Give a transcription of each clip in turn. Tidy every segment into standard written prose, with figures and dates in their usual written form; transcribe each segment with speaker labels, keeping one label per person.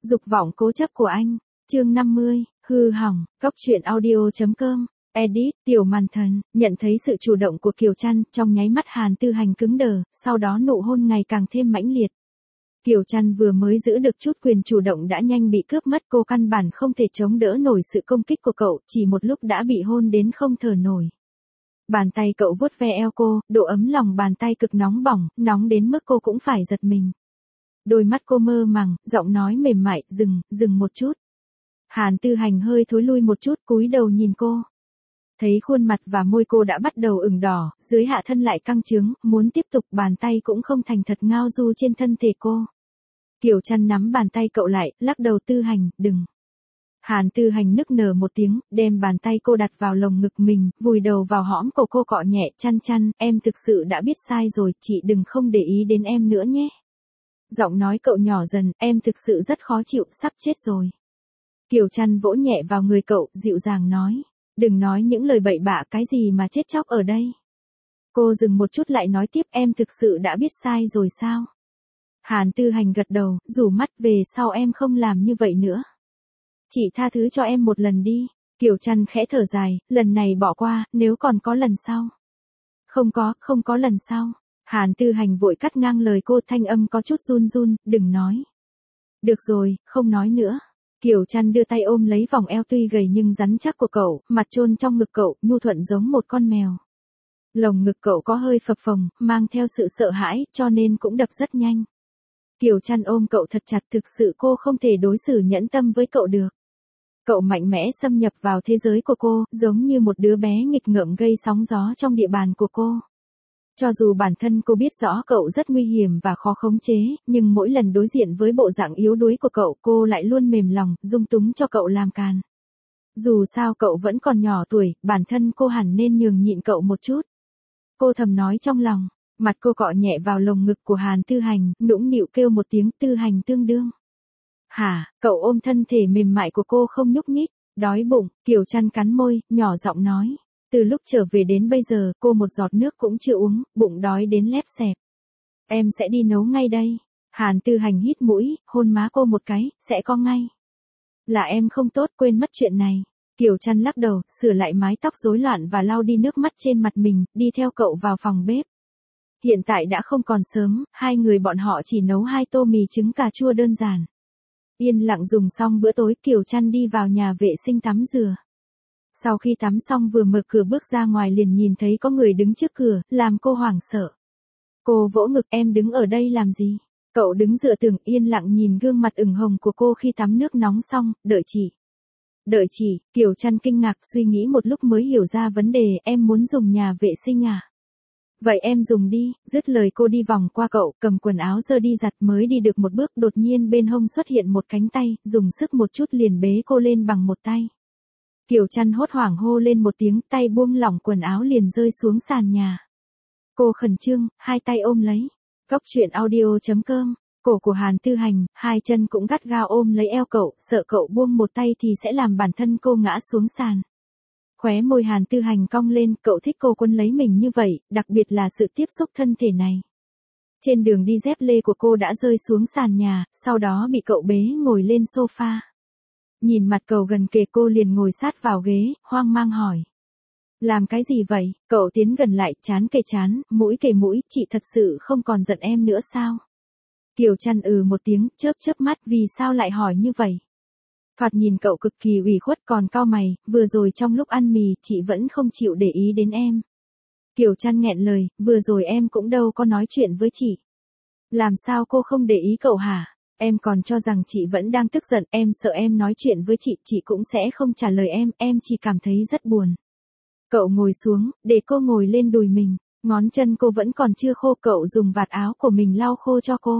Speaker 1: Dục vọng cố chấp của anh. Chương 50, hư hỏng. Cóc truyện audio.com. Edit, Tiểu Màn Thần. Nhận thấy sự chủ động của Kiều Trăn, trong nháy mắt Hàn Tư Hành cứng đờ, sau đó nụ hôn ngày càng thêm mãnh liệt. Kiều Trăn vừa mới giữ được chút quyền chủ động đã nhanh bị cướp mất, cô căn bản không thể chống đỡ nổi sự công kích của cậu, chỉ một lúc đã bị hôn đến không thở nổi. Bàn tay cậu vuốt ve eo cô, độ ấm lòng bàn tay cực nóng bỏng, nóng đến mức cô cũng phải giật mình. Đôi mắt cô mơ màng, giọng nói mềm mại, dừng một chút. Hàn Tư Hành hơi thối lui một chút, cúi đầu nhìn cô. Thấy khuôn mặt và môi cô đã bắt đầu ửng đỏ, dưới hạ thân lại căng trướng, muốn tiếp tục, bàn tay cũng không thành thật ngao du trên thân thể cô. Kiều Trăn nắm bàn tay cậu lại, lắc đầu. Tư Hành, đừng. Hàn Tư Hành nức nở một tiếng, đem bàn tay cô đặt vào lồng ngực mình, vùi đầu vào hõm cổ cô cọ nhẹ. Chăn, em thực sự đã biết sai rồi, chị đừng không để ý đến em nữa nhé. Giọng nói cậu nhỏ dần, em thực sự rất khó chịu, sắp chết rồi. Kiều Trăn vỗ nhẹ vào người cậu, dịu dàng nói. Đừng nói những lời bậy bạ, cái gì mà chết chóc ở đây. Cô dừng một chút lại nói tiếp, em thực sự đã biết sai rồi sao? Hàn Tư Hành gật đầu, rủ mắt, về sau em không làm như vậy nữa. Chị tha thứ cho em một lần đi. Kiều Trăn khẽ thở dài, lần này bỏ qua, nếu còn có lần sau. Không có lần sau. Hàn Tư Hành vội cắt ngang lời cô, thanh âm có chút run, đừng nói. Được rồi, không nói nữa. Kiều Trăn đưa tay ôm lấy vòng eo tuy gầy nhưng rắn chắc của cậu, mặt chôn trong ngực cậu, nhu thuận giống một con mèo. Lồng ngực cậu có hơi phập phồng, mang theo sự sợ hãi, cho nên cũng đập rất nhanh. Kiều Trăn ôm cậu thật chặt, thực sự cô không thể đối xử nhẫn tâm với cậu được. Cậu mạnh mẽ xâm nhập vào thế giới của cô, giống như một đứa bé nghịch ngợm gây sóng gió trong địa bàn của cô. Cho dù bản thân cô biết rõ cậu rất nguy hiểm và khó khống chế, nhưng mỗi lần đối diện với bộ dạng yếu đuối của cậu, cô lại luôn mềm lòng, dung túng cho cậu làm càn. Dù sao cậu vẫn còn nhỏ tuổi, bản thân cô hẳn nên nhường nhịn cậu một chút. Cô thầm nói trong lòng, mặt cô cọ nhẹ vào lồng ngực của Hàn Tư Hành, nũng nịu kêu một tiếng. Tư Hành tương đương. Hả? Cậu ôm thân thể mềm mại của cô không nhúc nhích. Đói bụng. Kiều Trăn cắn môi, nhỏ giọng nói. Từ lúc trở về đến bây giờ, cô một giọt nước cũng chưa uống, bụng đói đến lép xẹp. Em sẽ đi nấu ngay đây. Hàn Tư Hành hít mũi, hôn má cô một cái, sẽ có ngay. Là em không tốt, quên mất chuyện này. Kiều Trăn lắc đầu, sửa lại mái tóc rối loạn và lau đi nước mắt trên mặt mình, đi theo cậu vào phòng bếp. Hiện tại đã không còn sớm, hai người bọn họ chỉ nấu 2 tô mì trứng cà chua đơn giản. Yên lặng dùng xong bữa tối, Kiều Trăn đi vào nhà vệ sinh tắm rửa. Sau khi tắm xong vừa mở cửa bước ra ngoài liền nhìn thấy có người đứng trước cửa, làm cô hoảng sợ. Cô vỗ ngực, em đứng ở đây làm gì? Cậu đứng dựa tường yên lặng nhìn gương mặt ửng hồng của cô khi tắm nước nóng xong, đợi chị. Đợi chị, Kiều Trăn kinh ngạc suy nghĩ một lúc mới hiểu ra vấn đề, em muốn dùng nhà vệ sinh à? Vậy em dùng đi, dứt lời cô đi vòng qua cậu, cầm quần áo giơ đi giặt mới đi được một bước đột nhiên bên hông xuất hiện một cánh tay, dùng sức một chút liền bế cô lên bằng một tay. Kiều Trăn hốt hoảng hô lên một tiếng, tay buông lỏng quần áo liền rơi xuống sàn nhà. Cô khẩn trương, hai tay ôm lấy. Cóc truyện audio.com. Cổ của Hàn Tư Hành, hai chân cũng gắt gao ôm lấy eo cậu, sợ cậu buông một tay thì sẽ làm bản thân cô ngã xuống sàn. Khóe môi Hàn Tư Hành cong lên, cậu thích cô quấn lấy mình như vậy, đặc biệt là sự tiếp xúc thân thể này. Trên đường đi dép lê của cô đã rơi xuống sàn nhà, sau đó bị cậu bế ngồi lên sofa. Nhìn mặt cậu gần kề cô liền ngồi sát vào ghế, hoang mang hỏi. Làm cái gì vậy? Cậu tiến gần lại, trán kề trán, mũi kề mũi, chị thật sự không còn giận em nữa sao? Kiều Trăn một tiếng, chớp mắt, vì sao lại hỏi như vậy? Thoạt nhìn cậu cực kỳ ủy khuất còn cau mày, vừa rồi trong lúc ăn mì, chị vẫn không chịu để ý đến em. Kiều Trăn nghẹn lời, vừa rồi em cũng đâu có nói chuyện với chị. Làm sao cô không để ý cậu hả? Em còn cho rằng chị vẫn đang tức giận, em sợ em nói chuyện với chị cũng sẽ không trả lời em chỉ cảm thấy rất buồn. Cậu ngồi xuống, để cô ngồi lên đùi mình, ngón chân cô vẫn còn chưa khô, cậu dùng vạt áo của mình lau khô cho cô.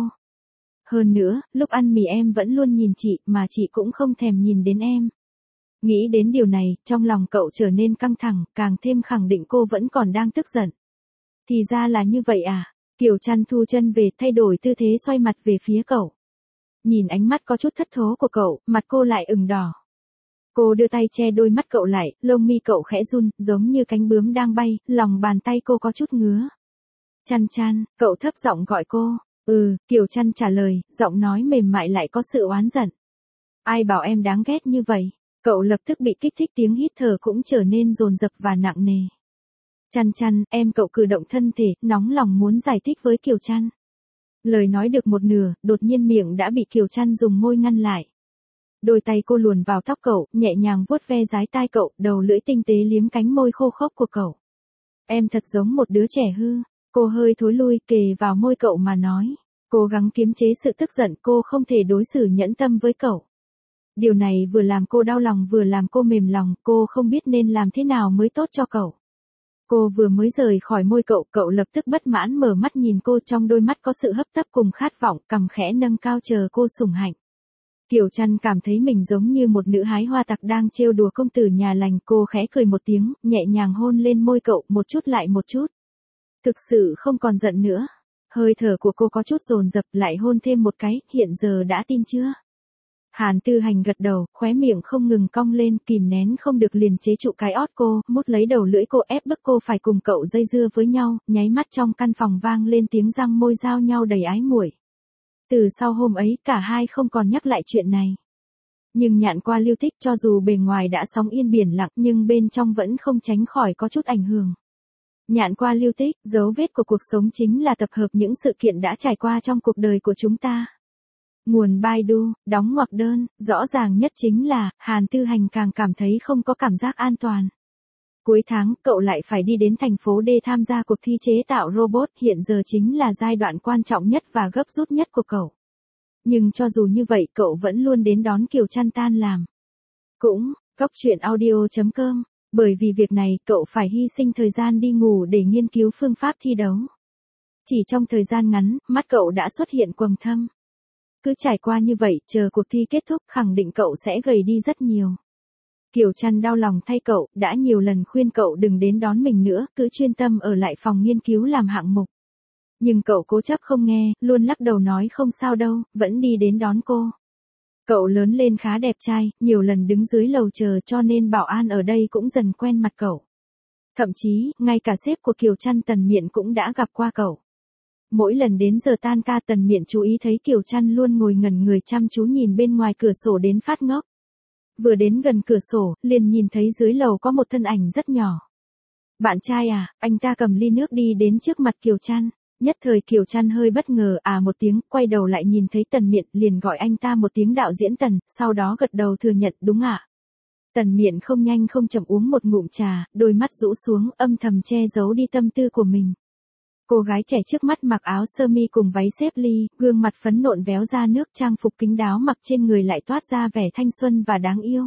Speaker 1: Hơn nữa, lúc ăn mì em vẫn luôn nhìn chị, mà chị cũng không thèm nhìn đến em. Nghĩ đến điều này, trong lòng cậu trở nên căng thẳng, càng thêm khẳng định cô vẫn còn đang tức giận. Thì ra là như vậy à? Kiều Trăn thu chân về, thay đổi tư thế xoay mặt về phía cậu. Nhìn ánh mắt có chút thất thố của cậu, mặt cô lại ửng đỏ. Cô đưa tay che đôi mắt cậu lại, lông mi cậu khẽ run, giống như cánh bướm đang bay, lòng bàn tay cô có chút ngứa. Trăn, cậu thấp giọng gọi cô. Kiều Trăn trả lời, giọng nói mềm mại lại có sự oán giận. Ai bảo em đáng ghét như vậy? Cậu lập tức bị kích thích, tiếng hít thở cũng trở nên dồn dập và nặng nề. Chăn chăn, em. Cậu cử động thân thể, nóng lòng muốn giải thích với Kiều Chăn. Lời nói được một nửa, đột nhiên miệng đã bị Kiều Chăn dùng môi ngăn lại. Đôi tay cô luồn vào tóc cậu, nhẹ nhàng vuốt ve dái tai cậu, đầu lưỡi tinh tế liếm cánh môi khô khốc của cậu. Em thật giống một đứa trẻ hư. Cô hơi thối lui, kề vào môi cậu mà nói. Cố gắng kiềm chế sự tức giận, cô không thể đối xử nhẫn tâm với cậu. Điều này vừa làm cô đau lòng vừa làm cô mềm lòng, cô không biết nên làm thế nào mới tốt cho cậu. Cô vừa mới rời khỏi môi cậu, cậu lập tức bất mãn mở mắt nhìn cô, trong đôi mắt có sự hấp tấp cùng khát vọng, cằm khẽ nâng cao chờ cô sủng hạnh. Kiều Chăn cảm thấy mình giống như một nữ hái hoa tặc đang trêu đùa công tử nhà lành, cô khẽ cười một tiếng, nhẹ nhàng hôn lên môi cậu, một chút lại một chút. Thực sự không còn giận nữa. Hơi thở của cô có chút dồn dập, lại hôn thêm một cái, hiện giờ đã tin chưa? Hàn Tư Hành gật đầu, khóe miệng không ngừng cong lên, kìm nén không được liền chế trụ cái ót cô, mút lấy đầu lưỡi cô, ép bức cô phải cùng cậu dây dưa với nhau, nháy mắt trong căn phòng vang lên tiếng răng môi giao nhau đầy ái muội. Từ sau hôm ấy, cả hai không còn nhắc lại chuyện này. Nhưng Nhạn Qua Lưu Tích, cho dù bề ngoài đã sóng yên biển lặng, nhưng bên trong vẫn không tránh khỏi có chút ảnh hưởng. Nhạn Qua Lưu Tích, dấu vết của cuộc sống chính là tập hợp những sự kiện đã trải qua trong cuộc đời của chúng ta. Nguồn Baidu, đóng ngoặc đơn, rõ ràng nhất chính là, Hàn Tư Hành càng cảm thấy không có cảm giác an toàn. Cuối tháng, cậu lại phải đi đến thành phố D tham gia cuộc thi chế tạo robot, hiện giờ chính là giai đoạn quan trọng nhất và gấp rút nhất của cậu. Nhưng cho dù như vậy, cậu vẫn luôn đến đón Kiều Chăn tan làm. Cũng, coctruyện.audio.com, bởi vì việc này, cậu phải hy sinh thời gian đi ngủ để nghiên cứu phương pháp thi đấu. Chỉ trong thời gian ngắn, mắt cậu đã xuất hiện quầng thâm. Cứ trải qua như vậy, chờ cuộc thi kết thúc, khẳng định cậu sẽ gầy đi rất nhiều. Kiều Chăn đau lòng thay cậu, đã nhiều lần khuyên cậu đừng đến đón mình nữa, cứ chuyên tâm ở lại phòng nghiên cứu làm hạng mục. Nhưng cậu cố chấp không nghe, luôn lắc đầu nói không sao đâu, vẫn đi đến đón cô. Cậu lớn lên khá đẹp trai, nhiều lần đứng dưới lầu chờ, cho nên bảo an ở đây cũng dần quen mặt cậu. Thậm chí, ngay cả sếp của Kiều Chăn Tần Miện cũng đã gặp qua cậu. Mỗi lần đến giờ tan ca, Tần Miện chú ý thấy Kiều Chăn luôn ngồi ngẩn người chăm chú nhìn bên ngoài cửa sổ đến phát ngốc. Vừa đến gần cửa sổ, liền nhìn thấy dưới lầu có một thân ảnh rất nhỏ. Bạn trai à? Anh ta cầm ly nước đi đến trước mặt Kiều Chăn. Nhất thời Kiều Chăn hơi bất ngờ một tiếng, quay đầu lại nhìn thấy Tần Miện, liền gọi anh ta một tiếng đạo diễn Tần, sau đó gật đầu thừa nhận đúng ạ. Tần Miện không nhanh không chậm uống một ngụm trà, đôi mắt rũ xuống, âm thầm che giấu đi tâm tư của mình. Cô gái trẻ trước mắt mặc áo sơ mi cùng váy xếp ly, gương mặt phấn nộn véo ra nước, trang phục kín đáo mặc trên người lại toát ra vẻ thanh xuân và đáng yêu.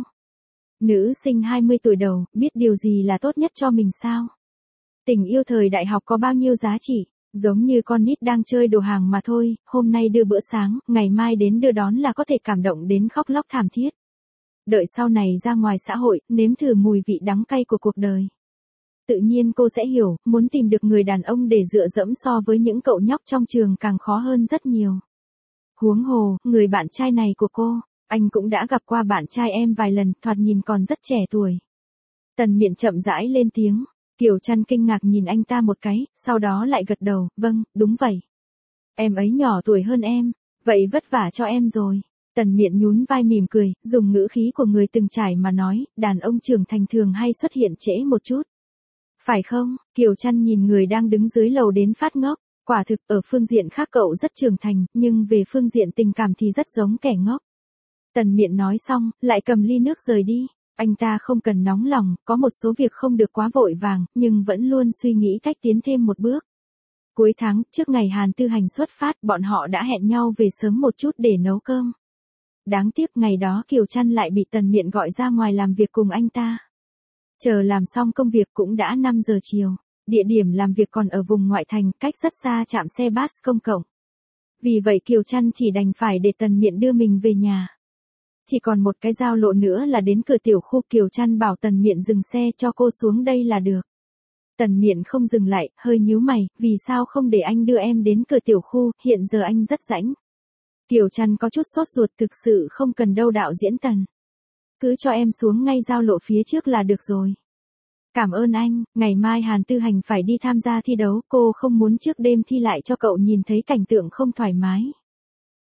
Speaker 1: Nữ sinh 20 tuổi đầu, biết điều gì là tốt nhất cho mình sao? Tình yêu thời đại học có bao nhiêu giá trị? Giống như con nít đang chơi đồ hàng mà thôi, hôm nay đưa bữa sáng, ngày mai đến đưa đón là có thể cảm động đến khóc lóc thảm thiết. Đợi sau này ra ngoài xã hội, nếm thử mùi vị đắng cay của cuộc đời. Tự nhiên cô sẽ hiểu, muốn tìm được người đàn ông để dựa dẫm so với những cậu nhóc trong trường càng khó hơn rất nhiều. Huống hồ, người bạn trai này của cô, anh cũng đã gặp qua bạn trai em vài lần, thoạt nhìn còn rất trẻ tuổi. Tần Miện chậm rãi lên tiếng. Kiều Chăn kinh ngạc nhìn anh ta một cái, sau đó lại gật đầu, vâng, đúng vậy. Em ấy nhỏ tuổi hơn em, vậy vất vả cho em rồi. Tần Miện nhún vai mỉm cười, dùng ngữ khí của người từng trải mà nói, đàn ông trưởng thành thường hay xuất hiện trễ một chút. Phải không? Kiều Chăn nhìn người đang đứng dưới lầu đến phát ngốc, quả thực ở phương diện khác cậu rất trưởng thành, nhưng về phương diện tình cảm thì rất giống kẻ ngốc. Tần Miện nói xong, lại cầm ly nước rời đi. Anh ta không cần nóng lòng, có một số việc không được quá vội vàng, nhưng vẫn luôn suy nghĩ cách tiến thêm một bước. Cuối tháng, trước ngày Hàn Tư Hành xuất phát, bọn họ đã hẹn nhau về sớm một chút để nấu cơm. Đáng tiếc ngày đó Kiều Chăn lại bị Tần Miện gọi ra ngoài làm việc cùng anh ta. Chờ làm xong công việc cũng đã 5 giờ chiều, địa điểm làm việc còn ở vùng ngoại thành, cách rất xa trạm xe bus công cộng. Vì vậy Kiều Chăn chỉ đành phải để Tần Miện đưa mình về nhà. Chỉ còn một cái giao lộ nữa là đến cửa tiểu khu, Kiều Chăn bảo Tần Miện dừng xe cho cô xuống đây là được. Tần Miện không dừng lại, hơi nhíu mày, vì sao không để anh đưa em đến cửa tiểu khu, hiện giờ anh rất rảnh. Kiều Chăn có chút sốt ruột, thực sự không cần đâu đạo diễn Tần. Cứ cho em xuống ngay giao lộ phía trước là được rồi. Cảm ơn anh, ngày mai Hàn Tư Hành phải đi tham gia thi đấu, cô không muốn trước đêm thi lại cho cậu nhìn thấy cảnh tượng không thoải mái.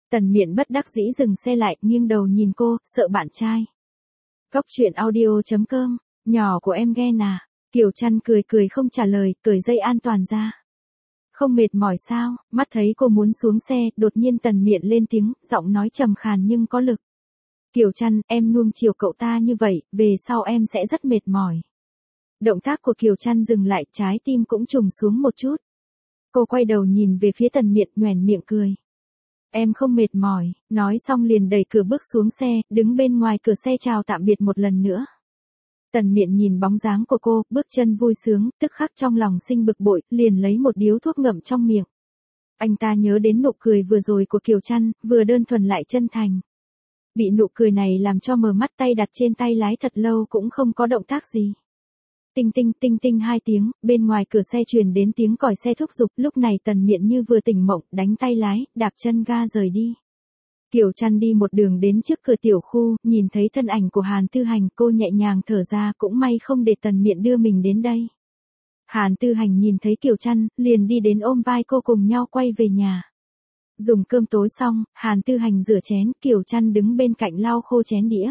Speaker 1: Tần Miện bất đắc dĩ dừng xe lại, nghiêng đầu nhìn cô, sợ bạn trai. Cóc truyện audio.com, nhỏ của em ghen à? Kiều Trăn cười cười không trả lời, cởi dây an toàn ra. Không mệt mỏi sao? Mắt thấy cô muốn xuống xe, đột nhiên Tần Miện lên tiếng, giọng nói trầm khàn nhưng có lực. Kiều Trăn, em nuông chiều cậu ta như vậy, về sau em sẽ rất mệt mỏi. Động tác của Kiều Trăn dừng lại, trái tim cũng trùng xuống một chút. Cô quay đầu nhìn về phía Tần Miện, nhoẻn miệng cười. Em không mệt mỏi, nói xong liền đẩy cửa bước xuống xe, đứng bên ngoài cửa xe chào tạm biệt một lần nữa. Tần Miện nhìn bóng dáng của cô, bước chân vui sướng, tức khắc trong lòng sinh bực bội, liền lấy một điếu thuốc ngậm trong miệng. Anh ta nhớ đến nụ cười vừa rồi của Kiều Trăn, vừa đơn thuần lại chân thành. Bị nụ cười này làm cho mờ mắt, tay đặt trên tay lái thật lâu cũng không có động tác gì. Tinh tinh tinh tinh 2 tiếng, bên ngoài cửa xe truyền đến tiếng còi xe thúc giục, lúc này Tần Miện như vừa tỉnh mộng, đánh tay lái, đạp chân ga rời đi. Kiều Trăn đi một đường đến trước cửa tiểu khu, nhìn thấy thân ảnh của Hàn Tư Hành, cô nhẹ nhàng thở ra, cũng may không để Tần Miện đưa mình đến đây. Hàn Tư Hành nhìn thấy Kiều Trăn, liền đi đến ôm vai cô cùng nhau quay về nhà. Dùng cơm tối xong, Hàn Tư Hành rửa chén, Kiều Trăn đứng bên cạnh lau khô chén đĩa.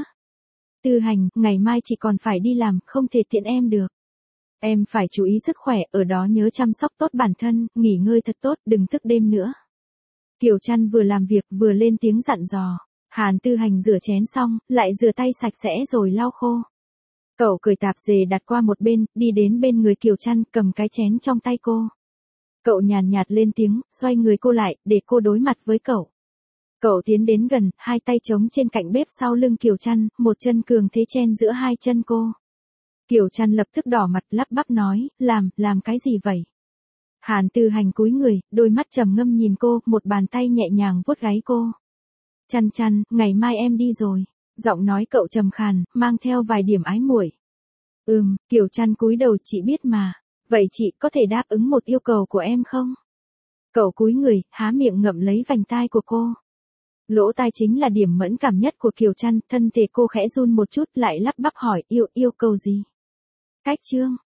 Speaker 1: Tư Hành, ngày mai chị còn phải đi làm, không thể tiện em được. Em phải chú ý sức khỏe, ở đó nhớ chăm sóc tốt bản thân, nghỉ ngơi thật tốt, đừng thức đêm nữa. Kiều Trăn vừa làm việc vừa lên tiếng dặn dò. Hàn Tư Hành rửa chén xong, lại rửa tay sạch sẽ rồi lau khô. Cậu cởi tạp dề đặt qua một bên, đi đến bên người Kiều Trăn, cầm cái chén trong tay cô. Cậu nhàn nhạt lên tiếng, xoay người cô lại, để cô đối mặt với cậu. Cậu tiến đến gần, hai tay chống trên cạnh bếp sau lưng Kiều Trăn, một chân cường thế chen giữa hai chân cô. Kiều Trăn lập tức đỏ mặt lắp bắp nói, làm cái gì vậy? Hàn Tư Hành cúi người, đôi mắt trầm ngâm nhìn cô, một bàn tay nhẹ nhàng vuốt gáy cô. Trăn, ngày mai em đi rồi. Giọng nói cậu trầm khàn, mang theo vài điểm ái muội. Kiều Trăn cúi đầu, chị biết mà. Vậy chị có thể đáp ứng một yêu cầu của em không? Cậu cúi người, há miệng ngậm lấy vành tai của cô. Lỗ tai chính là điểm mẫn cảm nhất của Kiều Trăn, thân thể cô khẽ run một chút lại lắp bắp hỏi, yêu cầu gì? Cách chương.